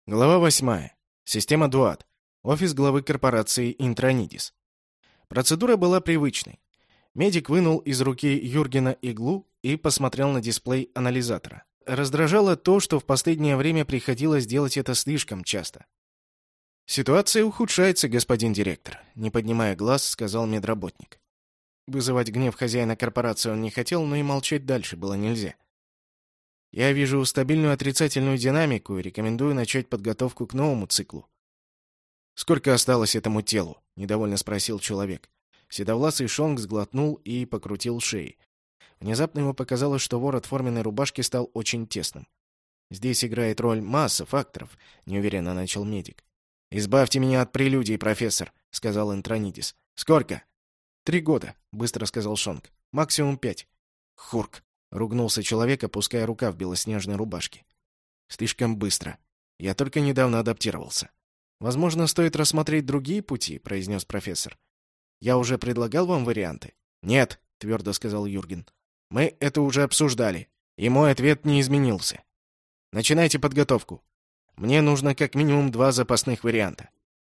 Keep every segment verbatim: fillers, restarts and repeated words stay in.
Глава восьмая. Система Дуат. Офис главы корпорации Интронидис. Процедура была привычной. Медик вынул из руки Юргена иглу и посмотрел на дисплей анализатора. Раздражало то, что в последнее время приходилось делать это слишком часто. «Ситуация ухудшается, господин директор», — не поднимая глаз, сказал медработник. Вызывать гнев хозяина корпорации он не хотел, но и молчать дальше было нельзя. «Я вижу стабильную отрицательную динамику и рекомендую начать подготовку к новому циклу». «Сколько осталось этому телу?» — недовольно спросил человек. Седовласый Шонг сглотнул и покрутил шеей. Внезапно ему показалось, что ворот форменной рубашки стал очень тесным. «Здесь играет роль масса факторов», — неуверенно начал медик. «Избавьте меня от прелюдий, профессор», — сказал Интронидис. «Сколько?» «Три года», — быстро сказал Шонг. «Максимум пять». «Хурк», — ругнулся человек, опуская рука в белоснежной рубашке. «Слишком быстро. Я только недавно адаптировался». «Возможно, стоит рассмотреть другие пути», — произнес профессор. «Я уже предлагал вам варианты?» «Нет», — твердо сказал Юрген. «Мы это уже обсуждали, и мой ответ не изменился. Начинайте подготовку. Мне нужно как минимум два запасных варианта».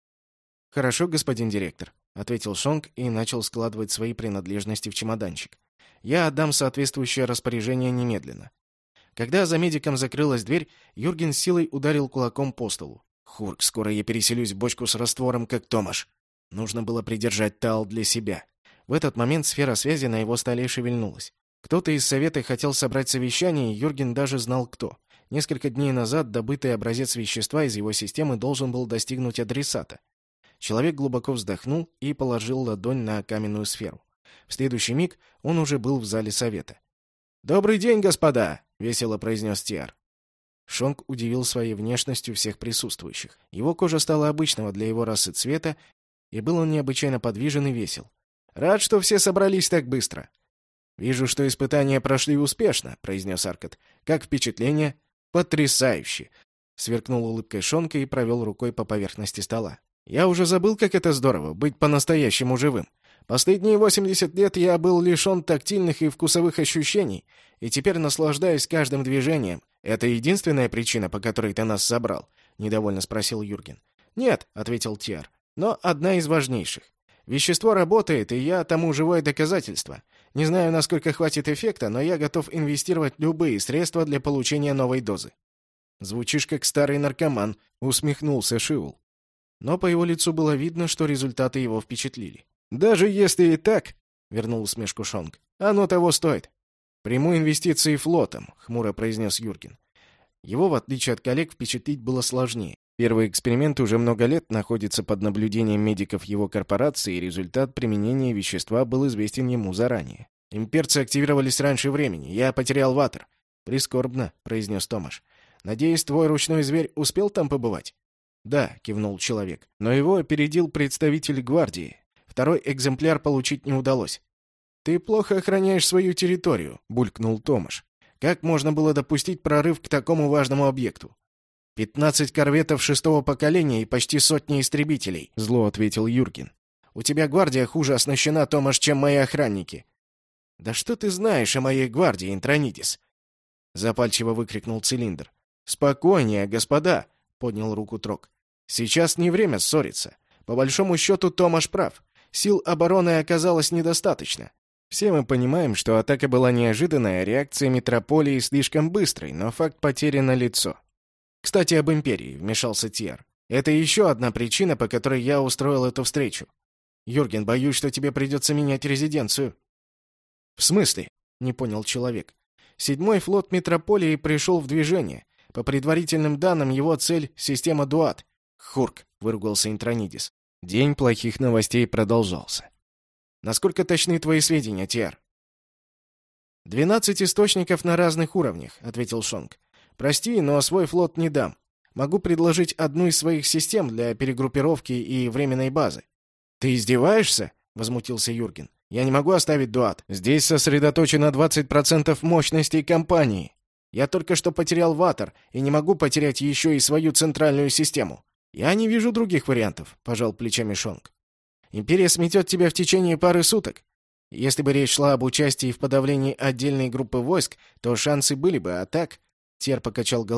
«Хорошо, господин директор», — ответил Шонг и начал складывать свои принадлежности в чемоданчик. «Я отдам соответствующее распоряжение немедленно». Когда за медиком закрылась дверь, Юрген с силой ударил кулаком по столу. «Хурк, скоро я переселюсь в бочку с раствором, как Томаш». Нужно было придержать Тал для себя. В этот момент сфера связи на его столе шевельнулась. Кто-то из совета хотел собрать совещание, и Юрген даже знал кто. Несколько дней назад добытый образец вещества из его системы должен был достигнуть адресата. Человек глубоко вздохнул и положил ладонь на каменную сферу. В следующий миг он уже был в зале совета. «Добрый день, господа!» — весело произнес Тиар. Шонг удивил своей внешностью всех присутствующих. Его кожа стала обычного для его расы цвета, и был он необычайно подвижен и весел. «Рад, что все собрались так быстро». «Вижу, что испытания прошли успешно», — произнес Аркад. «Как впечатление?» «Потрясающе!» — сверкнул улыбкой Шонг и провел рукой по поверхности стола. «Я уже забыл, как это здорово — быть по-настоящему живым. Последние восемьдесят лет я был лишен тактильных и вкусовых ощущений, и теперь наслаждаюсь каждым движением. Это единственная причина, по которой ты нас собрал?» — недовольно спросил Юрген. «Нет», — ответил Тиар, — «но одна из важнейших. Вещество работает, и я тому живое доказательство. Не знаю, насколько хватит эффекта, но я готов инвестировать любые средства для получения новой дозы». «Звучишь как старый наркоман», — усмехнулся Шиул. Но по его лицу было видно, что результаты его впечатлили. «Даже если и так», — вернул усмешку Шонг, — «оно того стоит». «Приму инвестиции флотом», — хмуро произнес Юрген. Его, в отличие от коллег, впечатлить было сложнее. Первый эксперимент уже много лет находится под наблюдением медиков его корпорации, и результат применения вещества был известен ему заранее. «Имперцы активировались раньше времени. Я потерял ватер». «Прискорбно», — произнес Томаш. «Надеюсь, твой ручной зверь успел там побывать?» «Да», — кивнул человек. «Но его опередил представитель гвардии. Второй экземпляр получить не удалось». «Ты плохо охраняешь свою территорию», — булькнул Томаш. «Как можно было допустить прорыв к такому важному объекту?» «Пятнадцать корветов шестого поколения и почти сотни истребителей», — зло ответил Юрген. «У тебя гвардия хуже оснащена, Томаш, чем мои охранники». «Да что ты знаешь о моей гвардии, Интронидис?» — запальчиво выкрикнул Цилиндр. «Спокойнее, господа», — поднял руку Трок. «Сейчас не время ссориться. По большому счету, Томаш прав. Сил обороны оказалось недостаточно. Все мы понимаем, что атака была неожиданная, реакция метрополии слишком быстрой, но факт потери налицо. «Кстати, об Империи», — вмешался Тиар. «Это еще одна причина, по которой я устроил эту встречу. Юрген, боюсь, что тебе придется менять резиденцию». «В смысле?» — не понял человек. «Седьмой флот метрополии пришел в движение. По предварительным данным, его цель — система Дуат». «Хурк», — выругался Интронидис. День плохих новостей продолжался. «Насколько точны твои сведения, Тиар?» «Двенадцать источников на разных уровнях», — ответил Шонг. «Прости, но свой флот не дам. Могу предложить одну из своих систем для перегруппировки и временной базы». «Ты издеваешься?» — возмутился Юрген. «Я не могу оставить Дуат. Здесь сосредоточено двадцать процентов мощностей компании. Я только что потерял ватер и не могу потерять еще и свою центральную систему». «Я не вижу других вариантов», — пожал плечами Шонг. «Империя сметет тебя в течение пары суток. Если бы речь шла об участии в подавлении отдельной группы войск, то шансы были бы, а так...» Тер покачал головой.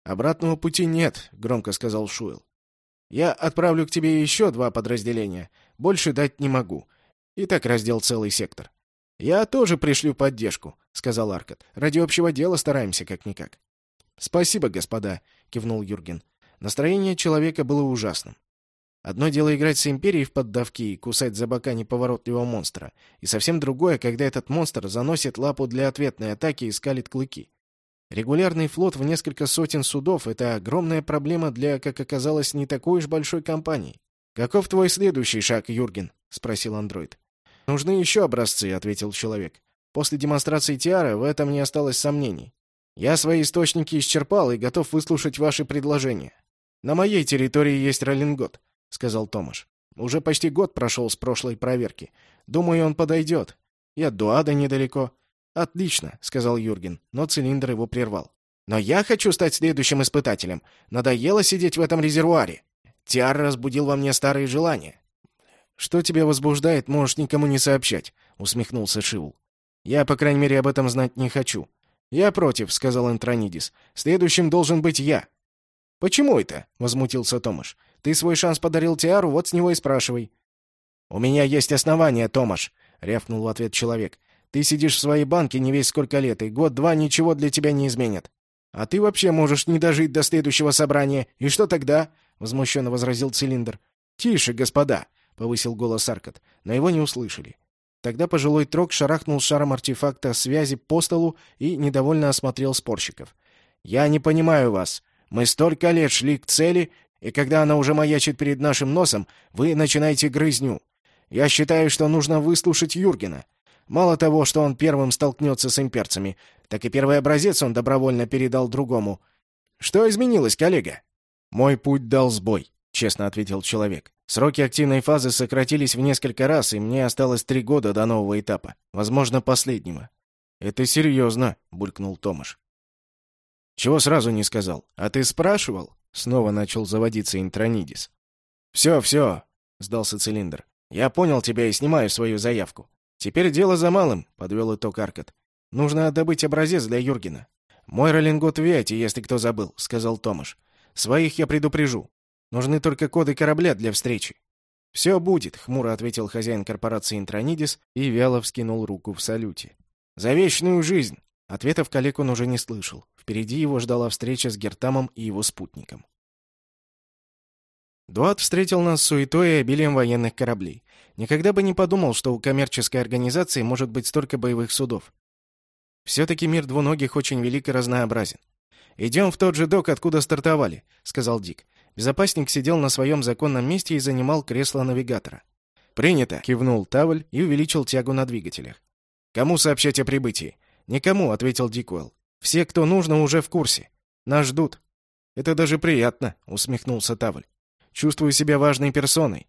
«Обратного пути нет», — громко сказал Шуэлл. «Я отправлю к тебе еще два подразделения. Больше дать не могу. И так раздел целый сектор». «Я тоже пришлю поддержку», — сказал Аркад. «Ради общего дела стараемся как-никак». «Спасибо, господа», — кивнул Юрген. Настроение человека было ужасным. Одно дело играть с Империей в поддавки и кусать за бока неповоротливого монстра, и совсем другое, когда этот монстр заносит лапу для ответной атаки и скалит клыки. Регулярный флот в несколько сотен судов — это огромная проблема для, как оказалось, не такой уж большой компании. «Каков твой следующий шаг, Юрген?» — спросил андроид. «Нужны еще образцы», — ответил человек. «После демонстрации Тиара в этом не осталось сомнений. Я свои источники исчерпал и готов выслушать ваши предложения. На моей территории есть Роллингот», — сказал Томаш. «Уже почти год прошел с прошлой проверки. Думаю, он подойдет. И от Дуада недалеко». «Отлично», — сказал Юрген, но цилиндр его прервал. «Но я хочу стать следующим испытателем. Надоело сидеть в этом резервуаре. Тиар разбудил во мне старые желания». «Что тебя возбуждает, можешь никому не сообщать», — усмехнулся Шивул. «Я, по крайней мере, об этом знать не хочу». «Я против», — сказал Интронидис. «Следующим должен быть я». «Почему это?» — возмутился Томаш. «Ты свой шанс подарил Тиару, вот с него и спрашивай». «У меня есть основания, Томаш», — рявкнул в ответ человек. «Ты сидишь в своей банке не весь сколько лет, и год-два ничего для тебя не изменят. А ты вообще можешь не дожить до следующего собрания. И что тогда?» — возмущенно возразил цилиндр. «Тише, господа», — повысил голос Аркад, но его не услышали. Тогда пожилой Трок шарахнул шаром артефакта связи по столу и недовольно осмотрел спорщиков. «Я не понимаю вас. Мы столько лет шли к цели, и когда она уже маячит перед нашим носом, вы начинаете грызню. Я считаю, что нужно выслушать Юргена. Мало того, что он первым столкнется с имперцами, так и первый образец он добровольно передал другому. Что изменилось, коллега?» «Мой путь дал сбой», — честно ответил человек. «Сроки активной фазы сократились в несколько раз, и мне осталось три года до нового этапа. Возможно, последнего». «Это серьезно», — булькнул Томаш. «Чего сразу не сказал? А ты спрашивал?» — снова начал заводиться Интронидис. «Все, все», — сдался цилиндр. «Я понял тебя и снимаю свою заявку. Теперь дело за малым», — подвел итог Аркад. «Нужно добыть образец для Юргена». «Мой Роллингот в Виате, если кто забыл», — сказал Томаш. «Своих я предупрежу. Нужны только коды корабля для встречи». «Все будет», — хмуро ответил хозяин корпорации Интронидис и вяло вскинул руку в салюте. «За вечную жизнь!» Ответов коллег он уже не слышал. Впереди его ждала встреча с Гертамом и его спутником. Дуат встретил нас суетой и обилием военных кораблей. Никогда бы не подумал, что у коммерческой организации может быть столько боевых судов. Все-таки мир двуногих очень велик и разнообразен. «Идем в тот же док, откуда стартовали», — сказал Дик. Безопасник сидел на своем законном месте и занимал кресло навигатора. «Принято», — кивнул Тавль и увеличил тягу на двигателях. «Кому сообщать о прибытии?» «Никому», — ответил Дикуэлл. «Все, кто нужно, уже в курсе. Нас ждут». «Это даже приятно», — усмехнулся Тавль. «Чувствую себя важной персоной».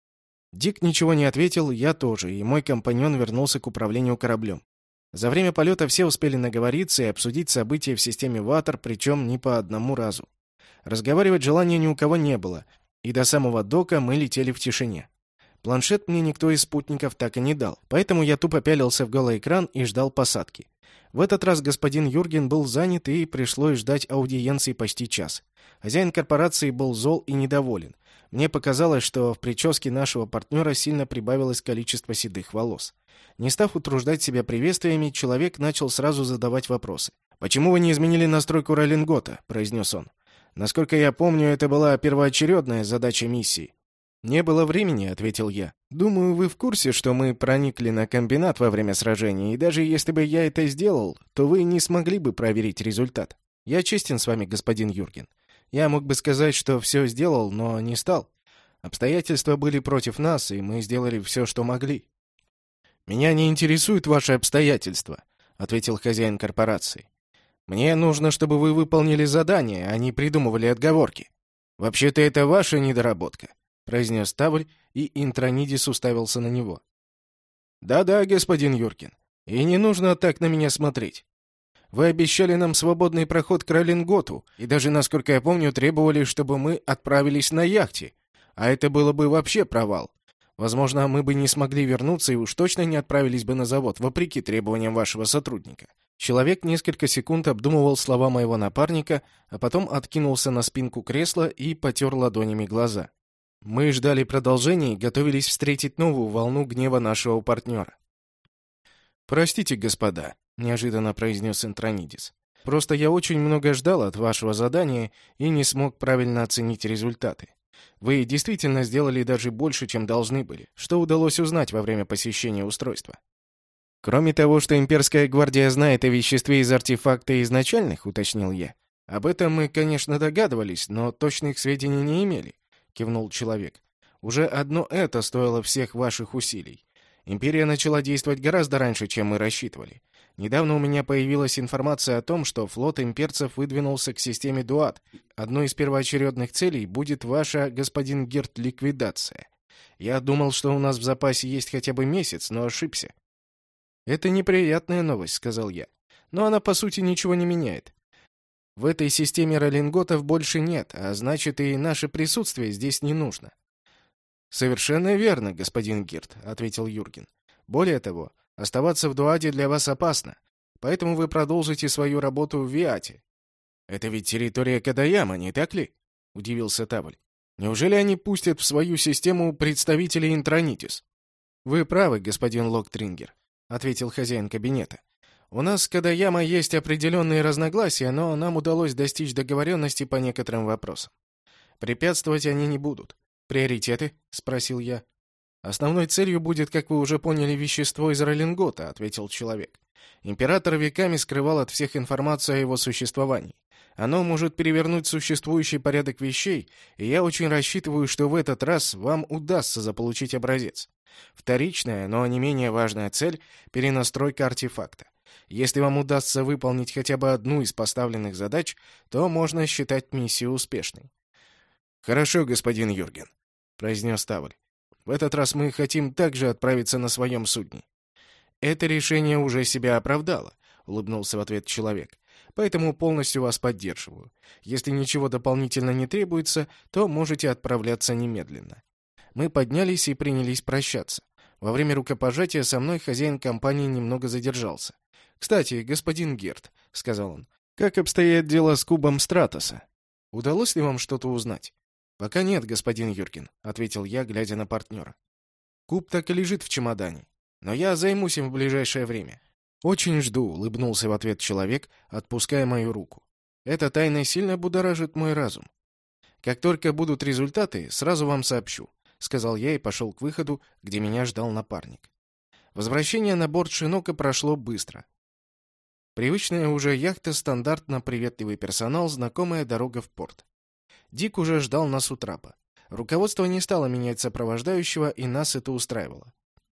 Дик ничего не ответил, я тоже, и мой компаньон вернулся к управлению кораблем. За время полета все успели наговориться и обсудить события в системе Ватер, причем не по одному разу. Разговаривать желания ни у кого не было, и до самого дока мы летели в тишине. Планшет мне никто из спутников так и не дал, поэтому я тупо пялился в голый экран и ждал посадки. В этот раз господин Юрген был занят, и пришлось ждать аудиенции почти час. Хозяин корпорации был зол и недоволен. Мне показалось, что в прическе нашего партнера сильно прибавилось количество седых волос. Не став утруждать себя приветствиями, человек начал сразу задавать вопросы. «Почему вы не изменили настройку Роллингота?» — произнес он. «Насколько я помню, это была первоочередная задача миссии». «Не было времени», — ответил я. «Думаю, вы в курсе, что мы проникли на комбинат во время сражения, и даже если бы я это сделал, то вы не смогли бы проверить результат. Я честен с вами, господин Юрген. Я мог бы сказать, что все сделал, но не стал. Обстоятельства были против нас, и мы сделали все, что могли». «Меня не интересуют ваши обстоятельства», — ответил хозяин корпорации. «Мне нужно, чтобы вы выполнили задание, а не придумывали отговорки. Вообще-то это ваша недоработка», — произнес Тавль, и Интронидис уставился на него. «Да-да, господин Юрген, и не нужно так на меня смотреть. Вы обещали нам свободный проход к Роллинготу, и даже, насколько я помню, требовали, чтобы мы отправились на яхте. А это было бы вообще провал. Возможно, мы бы не смогли вернуться и уж точно не отправились бы на завод, вопреки требованиям вашего сотрудника». Человек несколько секунд обдумывал слова моего напарника, а потом откинулся на спинку кресла и потер ладонями глаза. Мы ждали продолжения и готовились встретить новую волну гнева нашего партнера. «Простите, господа», — неожиданно произнес Интронидис. «Просто я очень много ждал от вашего задания и не смог правильно оценить результаты. Вы действительно сделали даже больше, чем должны были. Что удалось узнать во время посещения устройства?» «Кроме того, что имперская гвардия знает о веществе из артефакта изначальных», — уточнил я. «Об этом мы, конечно, догадывались, но точных сведений не имели», — кивнул человек. «Уже одно это стоило всех ваших усилий. Империя начала действовать гораздо раньше, чем мы рассчитывали. Недавно у меня появилась информация о том, что флот имперцев выдвинулся к системе Дуат. Одной из первоочередных целей будет ваша, господин Герт, ликвидация. Я думал, что у нас в запасе есть хотя бы месяц, но ошибся». «Это неприятная новость», — сказал я. «Но она, по сути, ничего не меняет. В этой системе роллинготов больше нет, а значит, и наше присутствие здесь не нужно». «Совершенно верно, господин Герт», — ответил Юрген. «Более того, оставаться в Дуаде для вас опасно, поэтому вы продолжите свою работу в Виате». «Это ведь территория Кадаяма, не так ли?» — удивился Тавль. «Неужели они пустят в свою систему представителей Интронитис?» «Вы правы, господин Локтрингер», — ответил хозяин кабинета. «У нас с Кадаяма есть определенные разногласия, но нам удалось достичь договоренности по некоторым вопросам. Препятствовать они не будут. Приоритеты?» — спросил я. «Основной целью будет, как вы уже поняли, вещество из роллингота», — ответил человек. «Император веками скрывал от всех информацию о его существовании. Оно может перевернуть существующий порядок вещей, и я очень рассчитываю, что в этот раз вам удастся заполучить образец. Вторичная, но не менее важная цель — перенастройка артефакта. Если вам удастся выполнить хотя бы одну из поставленных задач, то можно считать миссию успешной». «Хорошо, господин Юрген», — произнес Тавль. «В этот раз мы хотим также отправиться на своем судне». «Это решение уже себя оправдало», — улыбнулся в ответ человек. «Поэтому полностью вас поддерживаю. Если ничего дополнительно не требуется, то можете отправляться немедленно». Мы поднялись и принялись прощаться. Во время рукопожатия со мной хозяин компании немного задержался. «Кстати, господин Герт», — сказал он, — «как обстоят дела с кубом Стратоса? Удалось ли вам что-то узнать?» «Пока нет, господин Юрген», — ответил я, глядя на партнера. «Куб так и лежит в чемодане. Но я займусь им в ближайшее время». «Очень жду», — улыбнулся в ответ человек, отпуская мою руку. «Эта тайна сильно будоражит мой разум. Как только будут результаты, сразу вам сообщу», — сказал я и пошел к выходу, где меня ждал напарник. Возвращение на борт Шинока прошло быстро. Привычная уже яхта, стандартно приветливый персонал, знакомая дорога в порт. Дик уже ждал нас у трапа. Руководство не стало менять сопровождающего, и нас это устраивало.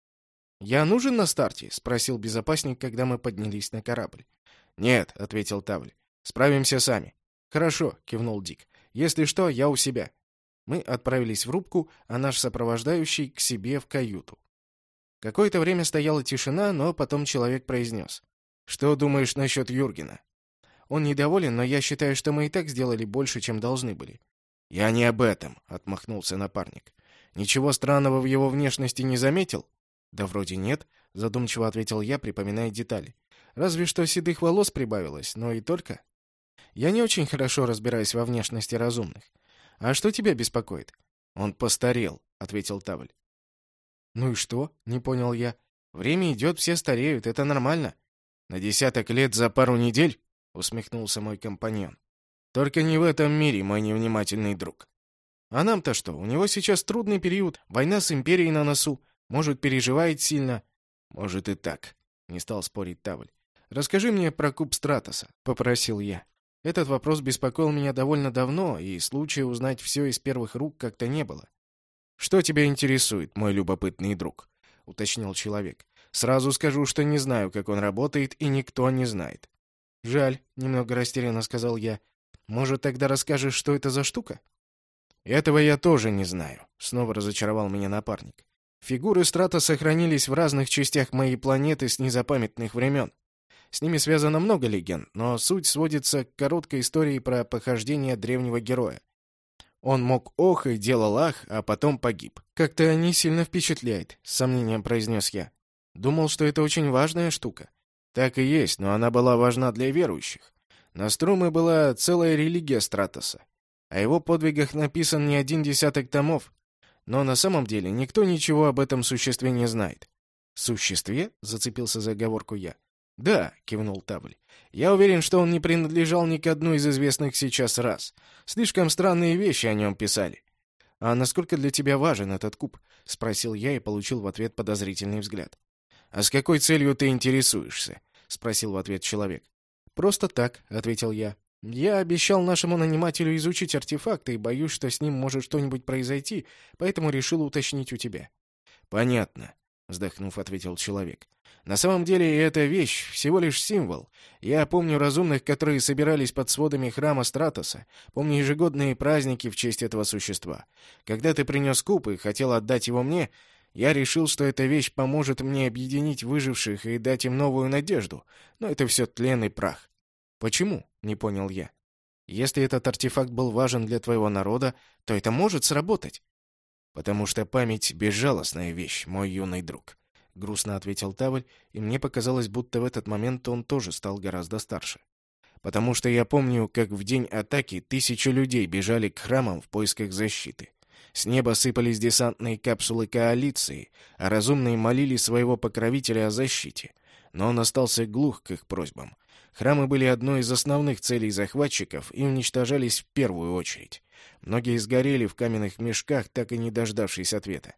«Я нужен на старте?» — спросил безопасник, когда мы поднялись на корабль. «Нет», — ответил Тавль. «Справимся сами». «Хорошо», — кивнул Дик. «Если что, я у себя». Мы отправились в рубку, а наш сопровождающий к себе в каюту. Какое-то время стояла тишина, но потом человек произнес. «Что думаешь насчет Юргена?» «Он недоволен, но я считаю, что мы и так сделали больше, чем должны были». «Я не об этом», — отмахнулся напарник. «Ничего странного в его внешности не заметил?» «Да вроде нет», — задумчиво ответил я, припоминая детали. «Разве что седых волос прибавилось, но и только. Я не очень хорошо разбираюсь во внешности разумных. А что тебя беспокоит?» «Он постарел», — ответил Тавль. «Ну и что?» — не понял я. «Время идет, все стареют, это нормально». «На десяток лет за пару недель?» — усмехнулся мой компаньон. «Только не в этом мире, мой невнимательный друг». «А нам-то что? У него сейчас трудный период, война с империей на носу. Может, переживает сильно?» «Может и так», — не стал спорить Тавль. «Расскажи мне про куб Стратоса», — попросил я. Этот вопрос беспокоил меня довольно давно, и случая узнать все из первых рук как-то не было. «Что тебя интересует, мой любопытный друг?» — уточнил человек. «Сразу скажу, что не знаю, как он работает, и никто не знает». «Жаль», — немного растерянно сказал я. «Может, тогда расскажешь, что это за штука?» «Этого я тоже не знаю», — снова разочаровал меня напарник. «Фигуры Страта сохранились в разных частях моей планеты с незапамятных времен. С ними связано много легенд, но суть сводится к короткой истории про похождение древнего героя. Он мог ох и делал ах, а потом погиб. «Как-то не сильно впечатляет», — с сомнением произнес я. «Думал, что это очень важная штука». «Так и есть, но она была важна для верующих. На Струме была целая религия Стратоса. О его подвигах написан не один десяток томов. Но на самом деле никто ничего об этом существе не знает». «Существе?» — зацепился за оговорку я. «Да», — кивнул Тавль. «Я уверен, что он не принадлежал ни к одной из известных сейчас рас. Слишком странные вещи о нем писали». «А насколько для тебя важен этот куб?» — спросил я и получил в ответ подозрительный взгляд. «А с какой целью ты интересуешься?» — спросил в ответ человек. «Просто так», — ответил я. «Я обещал нашему нанимателю изучить артефакты и боюсь, что с ним может что-нибудь произойти, поэтому решил уточнить у тебя». «Понятно», — вздохнув, ответил человек. «На самом деле эта вещь всего лишь символ. Я помню разумных, которые собирались под сводами храма Стратоса, помню ежегодные праздники в честь этого существа. Когда ты принес куб и хотел отдать его мне, я решил, что эта вещь поможет мне объединить выживших и дать им новую надежду, но это все тлен и прах». «Почему?» — не понял я. «Если этот артефакт был важен для твоего народа, то это может сработать». «Потому что память — безжалостная вещь, мой юный друг», — грустно ответил Тавль, и мне показалось, будто в этот момент он тоже стал гораздо старше. «Потому что я помню, как в день атаки тысячи людей бежали к храмам в поисках защиты. С неба сыпались десантные капсулы коалиции, а разумные молили своего покровителя о защите. Но он остался глух к их просьбам. Храмы были одной из основных целей захватчиков и уничтожались в первую очередь. Многие сгорели в каменных мешках, так и не дождавшись ответа».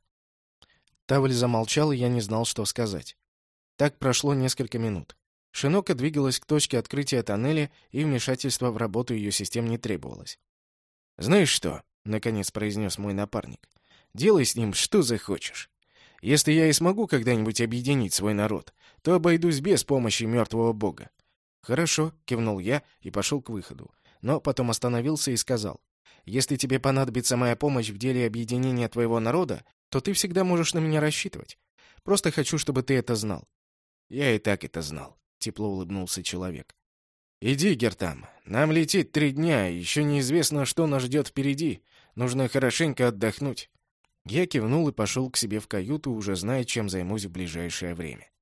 Тавль замолчал, и я не знал, что сказать. Так прошло несколько минут. Шинока двигалась к точке открытия тоннеля, и вмешательство в работу ее систем не требовалось. «Знаешь что?» — наконец произнес мой напарник. «Делай с ним что захочешь. Если я и смогу когда-нибудь объединить свой народ, то обойдусь без помощи мертвого бога». «Хорошо», — кивнул я и пошел к выходу, но потом остановился и сказал: «Если тебе понадобится моя помощь в деле объединения твоего народа, то ты всегда можешь на меня рассчитывать. Просто хочу, чтобы ты это знал». «Я и так это знал», — тепло улыбнулся человек. «Иди, Гертам, нам лететь три дня, и еще неизвестно, что нас ждет впереди. Нужно хорошенько отдохнуть». Я кивнул и пошел к себе в каюту, уже зная, чем займусь в ближайшее время.